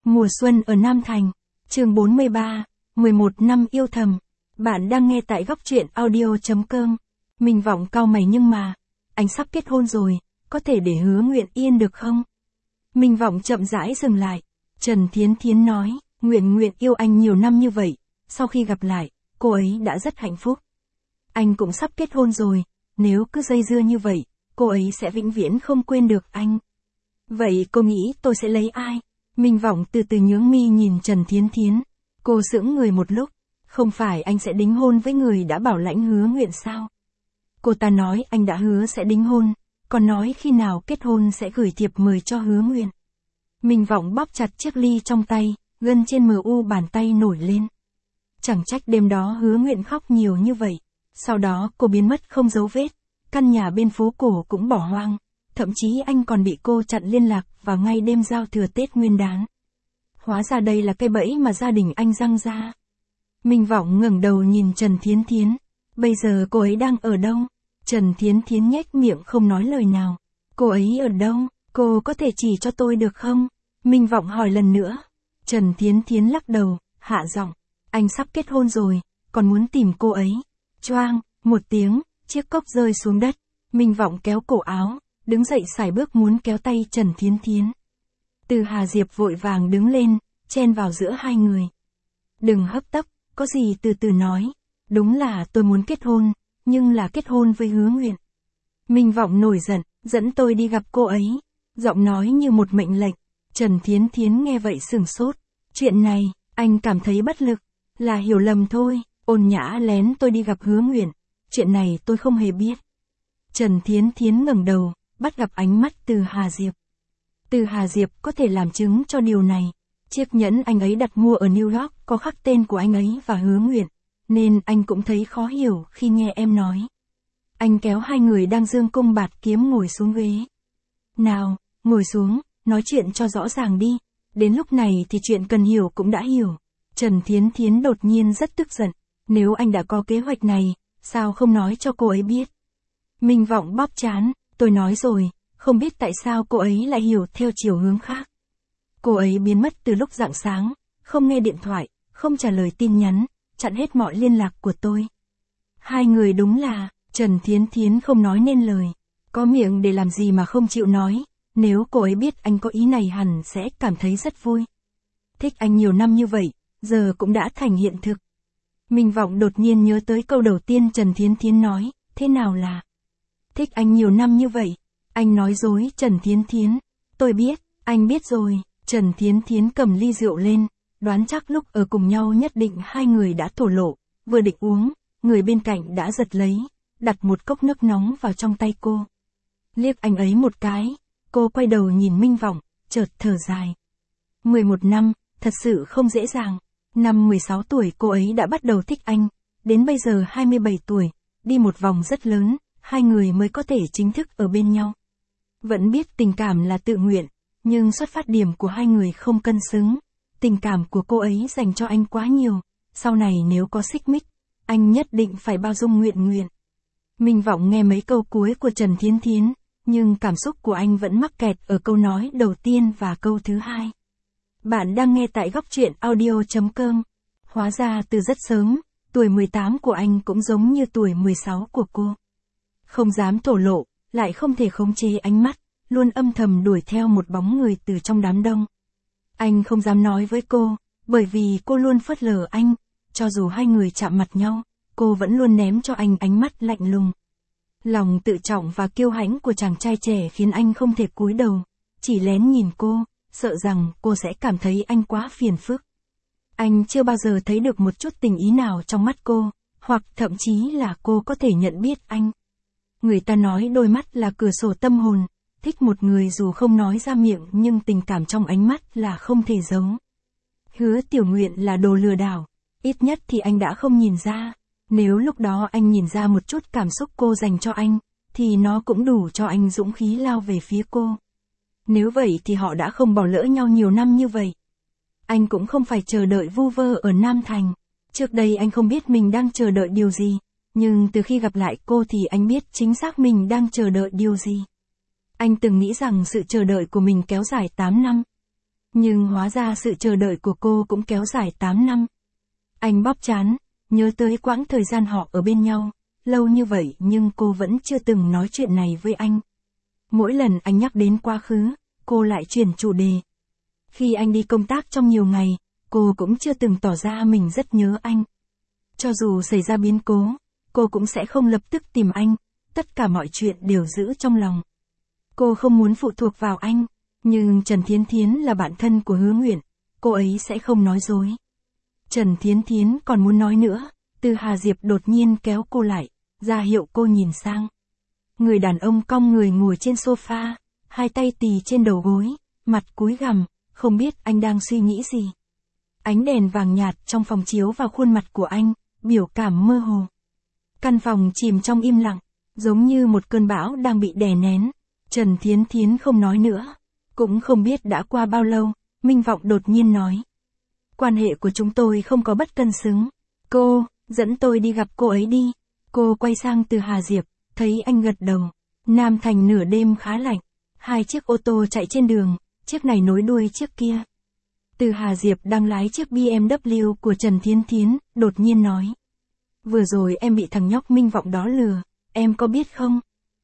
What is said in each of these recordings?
Mùa xuân ở Nam Thành, chương 43, 11 năm yêu thầm. Bạn đang nghe tại góc truyện audio.com. Minh Vọng cau mày nhưng mà, anh sắp kết hôn rồi, có thể để Hứa Nguyện yên được không? Minh Vọng chậm rãi dừng lại. Trần Thiến Thiến nói, Nguyện yêu anh nhiều năm như vậy, sau khi gặp lại, cô ấy đã rất hạnh phúc. Anh cũng sắp kết hôn rồi, nếu cứ dây dưa như vậy, cô ấy sẽ vĩnh viễn không quên được anh. Vậy cô nghĩ tôi sẽ lấy ai? Minh Vọng từ từ nhướng mi nhìn Trần Thiến Thiến. Cô sững người một lúc, không phải anh sẽ đính hôn với người đã bảo lãnh Hứa Nguyện sao? Cô ta nói anh đã hứa sẽ đính hôn, còn nói khi nào kết hôn sẽ gửi thiệp mời cho Hứa Nguyện. Minh Vọng bóp chặt chiếc ly trong tay, gân trên mu bàn tay nổi lên. Chẳng trách đêm đó Hứa Nguyện khóc nhiều như vậy. Sau đó cô biến mất không dấu vết, căn nhà bên phố cổ cũng bỏ hoang, thậm chí anh còn bị cô chặn liên lạc vào ngay đêm giao thừa Tết Nguyên đán. Hóa ra đây là cái bẫy mà gia đình anh răng ra. Minh Vọng ngẩng đầu nhìn Trần Thiến Thiến. Bây giờ cô ấy đang ở đâu? Trần Thiến Thiến nhếch miệng không nói lời nào. Cô ấy ở đâu? Cô có thể chỉ cho tôi được không? Minh Vọng hỏi lần nữa. Trần Thiến Thiến lắc đầu, hạ giọng. Anh sắp kết hôn rồi, còn muốn tìm cô ấy. Choang, một tiếng, chiếc cốc rơi xuống đất. Minh Vọng kéo cổ áo, đứng dậy sải bước muốn kéo tay Trần Thiến Thiến. Từ Hà Diệp vội vàng đứng lên, chen vào giữa hai người. Đừng hấp tấp, có gì từ từ nói. Đúng là tôi muốn kết hôn, nhưng là kết hôn với Hứa Nguyện. Minh Vọng nổi giận, dẫn tôi đi gặp cô ấy. Giọng nói như một mệnh lệnh. Trần Thiến Thiến nghe vậy sửng sốt. Chuyện này, anh cảm thấy bất lực, là hiểu lầm thôi. Ôn nhã lén tôi đi gặp Hứa Nguyện. Chuyện này tôi không hề biết. Trần Thiến Thiến ngẩng đầu, bắt gặp ánh mắt Từ Hà Diệp. Từ Hà Diệp có thể làm chứng cho điều này. Chiếc nhẫn anh ấy đặt mua ở New York có khắc tên của anh ấy và Hứa Nguyện, nên anh cũng thấy khó hiểu khi nghe em nói. Anh kéo hai người đang dương cung bạt kiếm ngồi xuống ghế. Nào, ngồi xuống, nói chuyện cho rõ ràng đi. Đến lúc này thì chuyện cần hiểu cũng đã hiểu. Trần Thiến Thiến đột nhiên rất tức giận. Nếu anh đã có kế hoạch này, sao không nói cho cô ấy biết? Minh Vọng bóp trán, tôi nói rồi, không biết tại sao cô ấy lại hiểu theo chiều hướng khác. Cô ấy biến mất từ lúc rạng sáng, không nghe điện thoại, không trả lời tin nhắn, chặn hết mọi liên lạc của tôi. Hai người đúng là, Trần Thiến Thiến không nói nên lời. Có miệng để làm gì mà không chịu nói, nếu cô ấy biết anh có ý này hẳn sẽ cảm thấy rất vui. Thích anh nhiều năm như vậy, giờ cũng đã thành hiện thực. Minh Vọng đột nhiên nhớ tới câu đầu tiên Trần Thiến Thiến nói, thế nào là thích anh nhiều năm như vậy? Anh nói dối Trần Thiến Thiến. Tôi biết, anh biết rồi. Trần Thiến Thiến cầm ly rượu lên, đoán chắc lúc ở cùng nhau nhất định hai người đã thổ lộ, vừa định uống, người bên cạnh đã giật lấy, đặt một cốc nước nóng vào trong tay cô. Liếc anh ấy một cái, cô quay đầu nhìn Minh Vọng, chợt thở dài. 11 năm, thật sự không dễ dàng. Năm 16 tuổi cô ấy đã bắt đầu thích anh, đến bây giờ 27 tuổi, đi một vòng rất lớn, hai người mới có thể chính thức ở bên nhau. Vẫn biết tình cảm là tự nguyện, nhưng xuất phát điểm của hai người không cân xứng. Tình cảm của cô ấy dành cho anh quá nhiều, sau này nếu có xích mích, anh nhất định phải bao dung nguyện. Minh Vọng nghe mấy câu cuối của Trần Thiến Thiến, nhưng cảm xúc của anh vẫn mắc kẹt ở câu nói đầu tiên và câu thứ hai. Bạn đang nghe tại góc truyện audio.com. Hóa ra từ rất sớm, tuổi 18 của anh cũng giống như tuổi 16 của cô. Không dám thổ lộ, lại không thể khống chế ánh mắt, luôn âm thầm đuổi theo một bóng người từ trong đám đông. Anh không dám nói với cô, bởi vì cô luôn phớt lờ anh, cho dù hai người chạm mặt nhau, cô vẫn luôn ném cho anh ánh mắt lạnh lùng. Lòng tự trọng và kiêu hãnh của chàng trai trẻ khiến anh không thể cúi đầu, chỉ lén nhìn cô, sợ rằng cô sẽ cảm thấy anh quá phiền phức. Anh chưa bao giờ thấy được một chút tình ý nào trong mắt cô, hoặc thậm chí là cô có thể nhận biết anh. Người ta nói đôi mắt là cửa sổ tâm hồn, thích một người dù không nói ra miệng nhưng tình cảm trong ánh mắt là không thể giấu. Hứa Tiểu Nguyện là đồ lừa đảo, ít nhất thì anh đã không nhìn ra. Nếu lúc đó anh nhìn ra một chút cảm xúc cô dành cho anh, thì nó cũng đủ cho anh dũng khí lao về phía cô. Nếu vậy thì họ đã không bỏ lỡ nhau nhiều năm như vậy. Anh cũng không phải chờ đợi vu vơ ở Nam Thành. Trước đây anh không biết mình đang chờ đợi điều gì, nhưng từ khi gặp lại cô thì anh biết chính xác mình đang chờ đợi điều gì. Anh từng nghĩ rằng sự chờ đợi của mình kéo dài 8 năm. Nhưng hóa ra sự chờ đợi của cô cũng kéo dài 8 năm. Anh bóp trán, nhớ tới quãng thời gian họ ở bên nhau, lâu như vậy nhưng cô vẫn chưa từng nói chuyện này với anh. Mỗi lần anh nhắc đến quá khứ, cô lại chuyển chủ đề. Khi anh đi công tác trong nhiều ngày, cô cũng chưa từng tỏ ra mình rất nhớ anh. Cho dù xảy ra biến cố, cô cũng sẽ không lập tức tìm anh, tất cả mọi chuyện đều giữ trong lòng. Cô không muốn phụ thuộc vào anh, nhưng Trần Thiến Thiến là bạn thân của Hứa Nguyện, cô ấy sẽ không nói dối. Trần Thiến Thiến còn muốn nói nữa, Từ Hà Diệp đột nhiên kéo cô lại, ra hiệu cô nhìn sang. Người đàn ông cong người ngồi trên sofa, hai tay tì trên đầu gối, mặt cúi gằm, không biết anh đang suy nghĩ gì. Ánh đèn vàng nhạt trong phòng chiếu vào khuôn mặt của anh, biểu cảm mơ hồ. Căn phòng chìm trong im lặng, giống như một cơn bão đang bị đè nén. Trần Thiến Thiến không nói nữa. Cũng không biết đã qua bao lâu, Minh Vọng đột nhiên nói. Quan hệ của chúng tôi không có bất cân xứng. Cô, dẫn tôi đi gặp cô ấy đi. Cô quay sang Từ Hà Diệp, thấy anh gật đầu. Nam Thành nửa đêm khá lạnh. Hai chiếc ô tô chạy trên đường, chiếc này nối đuôi chiếc kia. Từ Hà Diệp đang lái chiếc BMW của Trần Thiến Thiến, đột nhiên nói. Vừa rồi em bị thằng nhóc Minh Vọng đó lừa, em có biết không?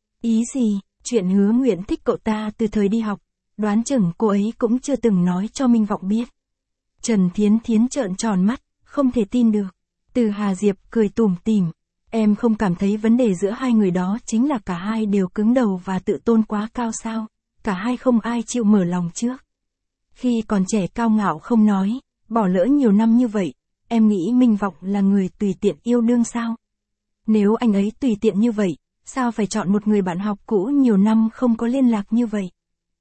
Ý gì? Chuyện Hứa Nguyện thích cậu ta từ thời đi học, đoán chừng cô ấy cũng chưa từng nói cho Minh Vọng biết. Trần Thiến Thiến trợn tròn mắt, không thể tin được. Từ Hà Diệp cười tủm tỉm, em không cảm thấy vấn đề giữa hai người đó chính là cả hai đều cứng đầu và tự tôn quá cao sao? Cả hai không ai chịu mở lòng trước. Khi còn trẻ cao ngạo không nói, bỏ lỡ nhiều năm như vậy, em nghĩ Minh Vọng là người tùy tiện yêu đương sao? Nếu anh ấy tùy tiện như vậy, sao phải chọn một người bạn học cũ nhiều năm không có liên lạc như vậy?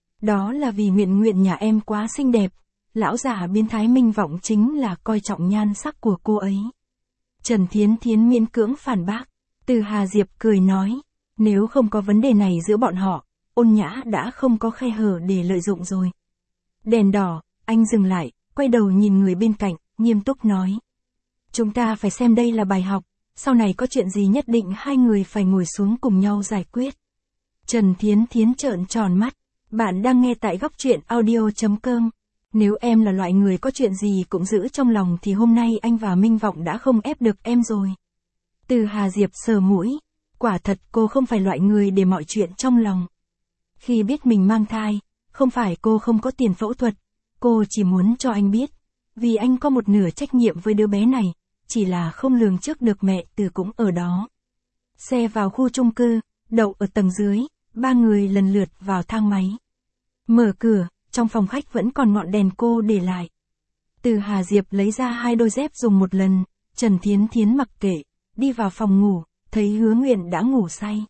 Đó là vì Nguyện Nguyện nhà em quá xinh đẹp, lão già biến thái Minh Vọng chính là coi trọng nhan sắc của cô ấy. Trần Thiến Thiến miễn cưỡng phản bác. Từ Hà Diệp cười nói, nếu không có vấn đề này giữa bọn họ, Ôn Nhã đã không có khe hở để lợi dụng rồi. Đèn đỏ, anh dừng lại, quay đầu nhìn người bên cạnh, nghiêm túc nói. Chúng ta phải xem đây là bài học, sau này có chuyện gì nhất định hai người phải ngồi xuống cùng nhau giải quyết. Trần Thiến Thiến trợn tròn mắt, bạn đang nghe tại góc truyện audio.com. Nếu em là loại người có chuyện gì cũng giữ trong lòng thì hôm nay anh và Minh Vọng đã không ép được em rồi. Từ Hà Diệp sờ mũi, quả thật cô không phải loại người để mọi chuyện trong lòng. Khi biết mình mang thai, không phải cô không có tiền phẫu thuật, cô chỉ muốn cho anh biết, vì anh có một nửa trách nhiệm với đứa bé này, chỉ là không lường trước được mẹ Từ cũng ở đó. Xe vào khu chung cư, đậu ở tầng dưới, ba người lần lượt vào thang máy. Mở cửa, trong phòng khách vẫn còn ngọn đèn cô để lại. Từ Hà Diệp lấy ra hai đôi dép dùng một lần, Trần Thiến Thiến mặc kệ, đi vào phòng ngủ, thấy Hứa Nguyện đã ngủ say.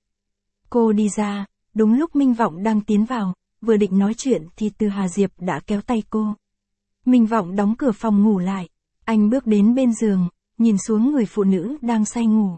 Cô đi ra, đúng lúc Minh Vọng đang tiến vào, vừa định nói chuyện thì Từ Hà Diệp đã kéo tay cô. Minh Vọng đóng cửa phòng ngủ lại, anh bước đến bên giường, nhìn xuống người phụ nữ đang say ngủ.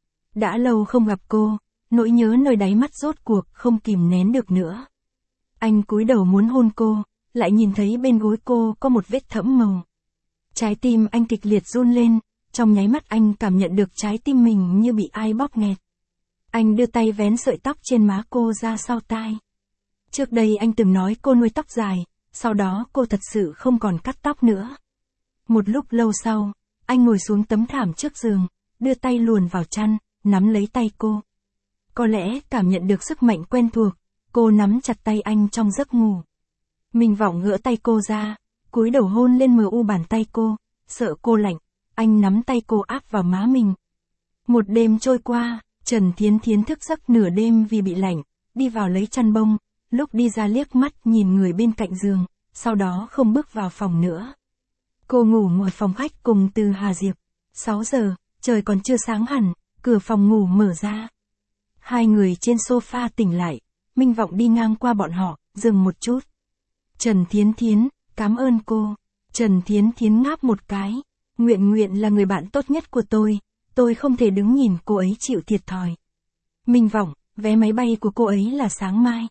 Đã lâu không gặp cô, nỗi nhớ nơi đáy mắt rốt cuộc không kìm nén được nữa. Anh cúi đầu muốn hôn cô, lại nhìn thấy bên gối cô có một vết thẫm màu. Trái tim anh kịch liệt run lên, trong nháy mắt anh cảm nhận được trái tim mình như bị ai bóp nghẹt. Anh đưa tay vén sợi tóc trên má cô ra sau tai. Trước đây anh từng nói cô nuôi tóc dài, sau đó cô thật sự không còn cắt tóc nữa. Một lúc lâu sau, anh ngồi xuống tấm thảm trước giường, đưa tay luồn vào chăn, nắm lấy tay cô. Có lẽ cảm nhận được sức mạnh quen thuộc, cô nắm chặt tay anh trong giấc ngủ. Minh Vọng gỡ tay cô ra, cúi đầu hôn lên mờ u bàn tay cô, sợ cô lạnh, anh nắm tay cô áp vào má mình. Một đêm trôi qua, Trần Thiến Thiến thức giấc nửa đêm vì bị lạnh, đi vào lấy chăn bông, lúc đi ra liếc mắt nhìn người bên cạnh giường, sau đó không bước vào phòng nữa. Cô ngủ ngoài phòng khách cùng Từ Hà Diệp. 6 giờ, trời còn chưa sáng hẳn, cửa phòng ngủ mở ra. Hai người trên sofa tỉnh lại, Minh Vọng đi ngang qua bọn họ, dừng một chút. Trần Thiến Thiến, cảm ơn cô. Trần Thiến Thiến ngáp một cái. Nguyện Nguyện là người bạn tốt nhất của tôi không thể đứng nhìn cô ấy chịu thiệt thòi. Minh Vọng, vé máy bay của cô ấy là sáng mai.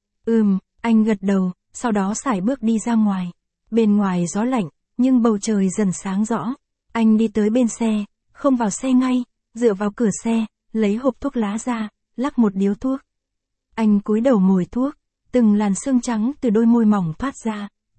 Anh gật đầu, sau đó sải bước đi ra ngoài. Bên ngoài gió lạnh, nhưng bầu trời dần sáng rõ. Anh đi tới bên xe, không vào xe ngay, dựa vào cửa xe, lấy hộp thuốc lá ra, lắc một điếu thuốc. Anh cúi đầu mồi thuốc, từng làn sương trắng từ đôi môi mỏng thoát ra,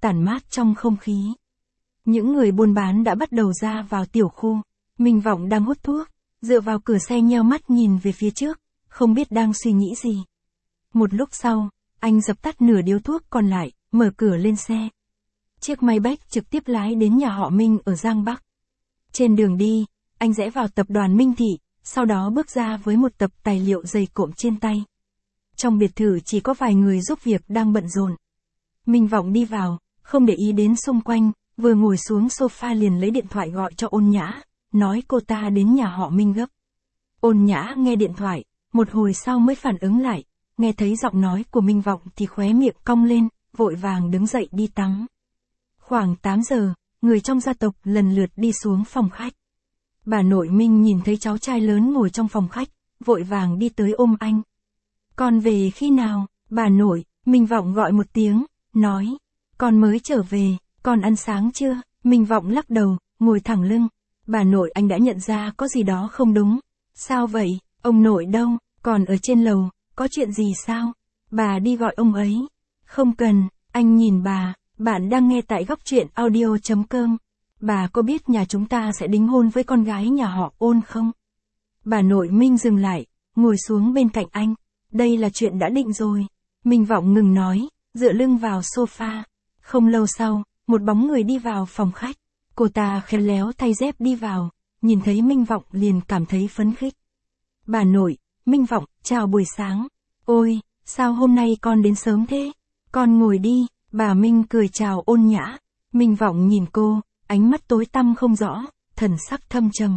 tản mát trong không khí. Những người buôn bán đã bắt đầu ra vào tiểu khu. Minh Vọng đang hút thuốc, dựa vào cửa xe nheo mắt nhìn về phía trước, không biết đang suy nghĩ gì. Một lúc sau, anh dập tắt nửa điếu thuốc còn lại, mở cửa lên xe. Chiếc Maybach trực tiếp lái đến nhà họ Minh ở Giang Bắc. Trên đường đi, anh rẽ vào tập đoàn Minh Thị, sau đó bước ra với một tập tài liệu dày cộm trên tay. Trong biệt thự chỉ có vài người giúp việc đang bận rộn. Minh Vọng đi vào, không để ý đến xung quanh, vừa ngồi xuống sofa liền lấy điện thoại gọi cho Ôn Nhã, nói cô ta đến nhà họ Minh gấp. Ôn Nhã nghe điện thoại, một hồi sau mới phản ứng lại, nghe thấy giọng nói của Minh Vọng thì khóe miệng cong lên, vội vàng đứng dậy đi tắm. Khoảng 8 giờ, người trong gia tộc lần lượt đi xuống phòng khách. Bà nội Minh nhìn thấy cháu trai lớn ngồi trong phòng khách, vội vàng đi tới ôm anh. Con về khi nào, bà nội? Minh Vọng gọi một tiếng, nói. Con mới trở về, con ăn sáng chưa? Minh Vọng lắc đầu, ngồi thẳng lưng. Bà nội anh đã nhận ra có gì đó không đúng. Sao vậy, ông nội đâu, còn ở trên lầu, có chuyện gì sao? Bà đi gọi ông ấy. Không cần, anh nhìn bà, bạn đang nghe tại góc truyện audio.com. Bà có biết nhà chúng ta sẽ đính hôn với con gái nhà họ Ôn không? Bà nội Minh dừng lại, ngồi xuống bên cạnh anh. Đây là chuyện đã định rồi. Minh Vọng ngừng nói, dựa lưng vào sofa. Không lâu sau, một bóng người đi vào phòng khách. Cô ta khéo léo thay dép đi vào, nhìn thấy Minh Vọng liền cảm thấy phấn khích. Bà nội, Minh Vọng, chào buổi sáng. Ôi, sao hôm nay con đến sớm thế? Con ngồi đi, bà Minh cười chào Ôn Nhã. Minh Vọng nhìn cô, ánh mắt tối tăm không rõ, thần sắc thâm trầm.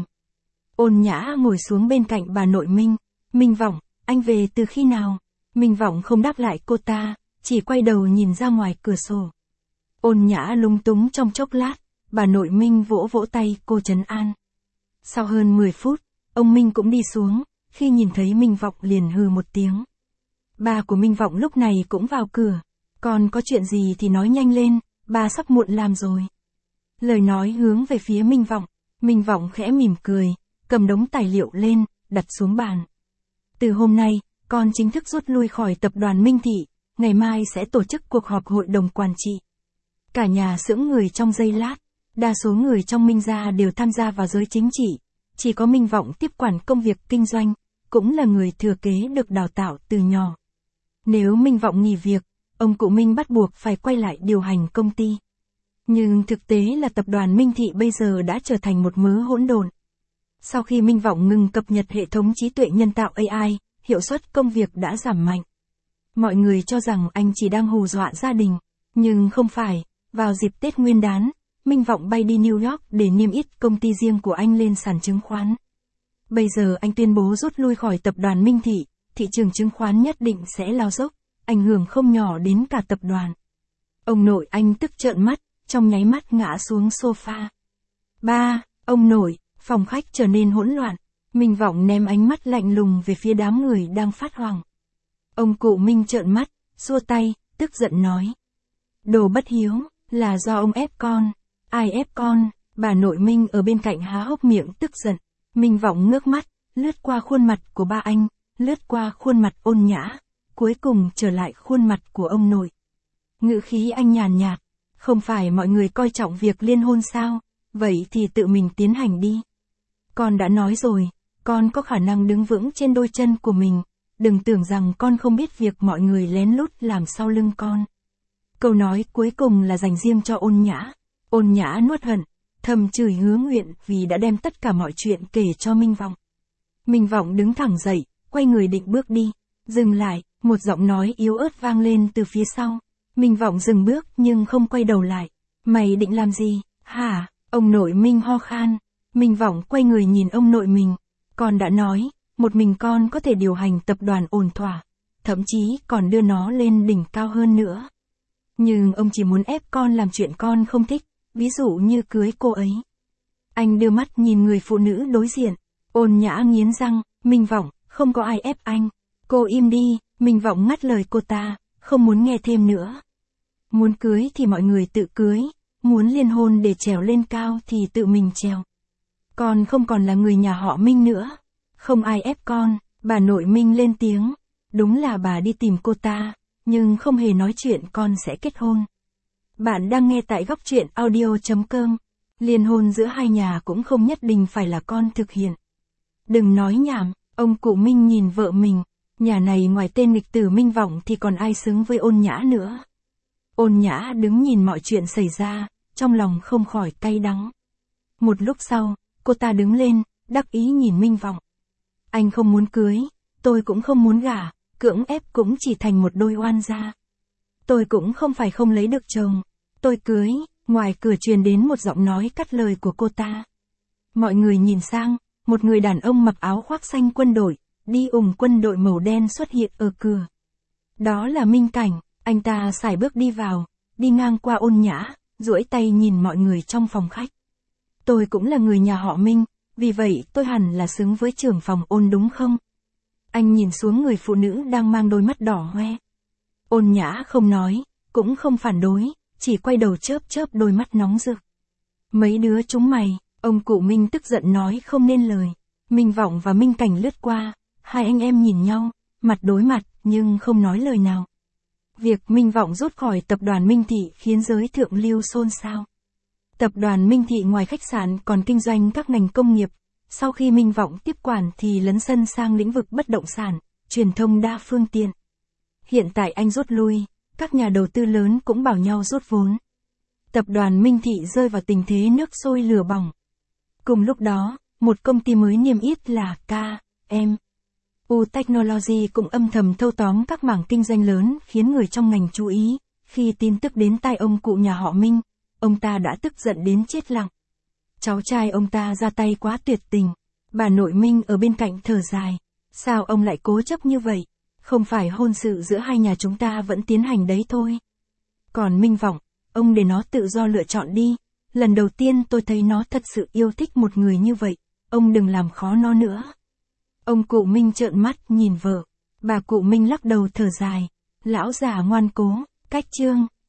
Ôn Nhã ngồi xuống bên cạnh bà nội Minh. Minh Vọng, anh về từ khi nào? Minh Vọng không đáp lại cô ta, chỉ quay đầu nhìn ra ngoài cửa sổ. Ôn Nhã lúng túng trong chốc lát, bà nội Minh vỗ vỗ tay cô trấn an. Sau hơn 10 phút, ông Minh cũng đi xuống, khi nhìn thấy Minh Vọng liền hừ một tiếng. Ba của Minh Vọng lúc này cũng vào cửa. Còn có chuyện gì thì nói nhanh lên, ba sắp muộn làm rồi. Lời nói hướng về phía Minh Vọng. Minh Vọng khẽ mỉm cười, cầm đống tài liệu lên, đặt xuống bàn. Từ hôm nay, con chính thức rút lui khỏi tập đoàn Minh Thị, ngày mai sẽ tổ chức cuộc họp hội đồng quản trị. Cả nhà sững người trong giây lát, đa số người trong Minh gia đều tham gia vào giới chính trị, chỉ có Minh Vọng tiếp quản công việc kinh doanh, cũng là người thừa kế được đào tạo từ nhỏ. Nếu Minh Vọng nghỉ việc, ông cụ Minh bắt buộc phải quay lại điều hành công ty. Nhưng thực tế là tập đoàn Minh Thị bây giờ đã trở thành một mớ hỗn độn. Sau khi Minh Vọng ngừng cập nhật hệ thống trí tuệ nhân tạo AI, hiệu suất công việc đã giảm mạnh. Mọi người cho rằng anh chỉ đang hù dọa gia đình, nhưng không phải. Vào dịp Tết Nguyên đán, Minh Vọng bay đi New York để niêm yết công ty riêng của anh lên sàn chứng khoán. Bây giờ anh tuyên bố rút lui khỏi tập đoàn Minh Thị, thị trường chứng khoán nhất định sẽ lao dốc, ảnh hưởng không nhỏ đến cả tập đoàn. Ông nội anh tức trợn mắt, trong nháy mắt ngã xuống sofa. Ba, ông nội, phòng khách trở nên hỗn loạn. Minh Vọng ném ánh mắt lạnh lùng về phía đám người đang phát hoảng. Ông cụ Minh trợn mắt, xua tay, tức giận nói. Đồ bất hiếu, là do ông ép con. Ai ép con? Bà nội Minh ở bên cạnh há hốc miệng tức giận. Minh Vọng ngước mắt, lướt qua khuôn mặt của ba anh, lướt qua khuôn mặt Ôn Nhã, cuối cùng trở lại khuôn mặt của ông nội. Ngữ khí anh nhàn nhạt, không phải mọi người coi trọng việc liên hôn sao, vậy thì tự mình tiến hành đi. Con đã nói rồi, con có khả năng đứng vững trên đôi chân của mình, đừng tưởng rằng con không biết việc mọi người lén lút làm sau lưng con. Câu nói cuối cùng là dành riêng cho Ôn Nhã. Ôn Nhã nuốt hận, thầm chửi Hứa Nguyện vì đã đem tất cả mọi chuyện kể cho Minh Vọng. Minh Vọng đứng thẳng dậy, quay người định bước đi. Dừng lại, một giọng nói yếu ớt vang lên từ phía sau. Minh Vọng dừng bước nhưng không quay đầu lại. Mày định làm gì? Hả? Ông nội Minh ho khan. Minh Vọng quay người nhìn ông nội mình. Con đã nói, một mình con có thể điều hành tập đoàn ổn thỏa, thậm chí còn đưa nó lên đỉnh cao hơn nữa. Nhưng ông chỉ muốn ép con làm chuyện con không thích, ví dụ như cưới cô ấy. Anh đưa mắt nhìn người phụ nữ đối diện. Ôn Nhã nghiến răng, Minh Vọng, không có ai ép anh. Cô im đi, Minh Vọng ngắt lời cô ta, không muốn nghe thêm nữa. Muốn cưới thì mọi người tự cưới, muốn liên hôn để trèo lên cao thì tự mình trèo. Con không còn là người nhà họ Minh nữa. Không ai ép con, bà nội Minh lên tiếng. Đúng là bà đi tìm cô ta, nhưng không hề nói chuyện con sẽ kết hôn. Bạn đang nghe tại góc truyện audio.com. Liên hôn giữa hai nhà cũng không nhất định phải là con thực hiện. Đừng nói nhảm, ông cụ Minh nhìn vợ mình, nhà này ngoài tên nghịch tử Minh Vọng thì còn ai xứng với Ôn Nhã nữa. Ôn Nhã đứng nhìn mọi chuyện xảy ra, trong lòng không khỏi cay đắng. Một lúc sau, cô ta đứng lên, đắc ý nhìn Minh Vọng. Anh không muốn cưới, tôi cũng không muốn gả, cưỡng ép cũng chỉ thành một đôi oan gia. Tôi cũng không phải không lấy được chồng. Tôi cưới, ngoài cửa truyền đến một giọng nói cắt lời của cô ta. Mọi người nhìn sang, một người đàn ông mặc áo khoác xanh quân đội, đi ủng quân đội màu đen xuất hiện ở cửa. Đó là Minh Cảnh, anh ta sải bước đi vào, đi ngang qua Ôn Nhã, duỗi tay nhìn mọi người trong phòng khách. Tôi cũng là người nhà họ Minh, vì vậy tôi hẳn là xứng với trưởng phòng Ôn đúng không? Anh nhìn xuống người phụ nữ đang mang đôi mắt đỏ hoe. Ôn Nhã không nói, cũng không phản đối, chỉ quay đầu chớp chớp đôi mắt nóng rực. Mấy đứa chúng mày, ông cụ Minh tức giận nói không nên lời. Minh Vọng và Minh Cảnh lướt qua, hai anh em nhìn nhau, mặt đối mặt, nhưng không nói lời nào. Việc Minh Vọng rút khỏi tập đoàn Minh Thị khiến giới thượng lưu xôn xao. Tập đoàn Minh Thị ngoài khách sạn còn kinh doanh các ngành công nghiệp, sau khi Minh Vọng tiếp quản thì lấn sân sang lĩnh vực bất động sản, truyền thông đa phương tiện. Hiện tại anh rút lui, các nhà đầu tư lớn cũng bảo nhau rút vốn. Tập đoàn Minh Thị rơi vào tình thế nước sôi lửa bỏng. Cùng lúc đó, một công ty mới niêm yết là KMU Technology cũng âm thầm thâu tóm các mảng kinh doanh lớn khiến người trong ngành chú ý. Khi tin tức đến tai ông cụ nhà họ Minh, ông ta đã tức giận đến chết lặng. Cháu trai ông ta ra tay quá tuyệt tình. Bà nội Minh ở bên cạnh thở dài. Sao ông lại cố chấp như vậy? Không phải hôn sự giữa hai nhà chúng ta vẫn tiến hành đấy thôi. Còn Minh Vọng, ông để nó tự do lựa chọn đi. Lần đầu tiên tôi thấy nó thật sự yêu thích một người như vậy. Ông đừng làm khó nó nữa. Ông cụ Minh trợn mắt nhìn vợ. Bà cụ Minh lắc đầu thở dài. Lão già ngoan cố, cách chương.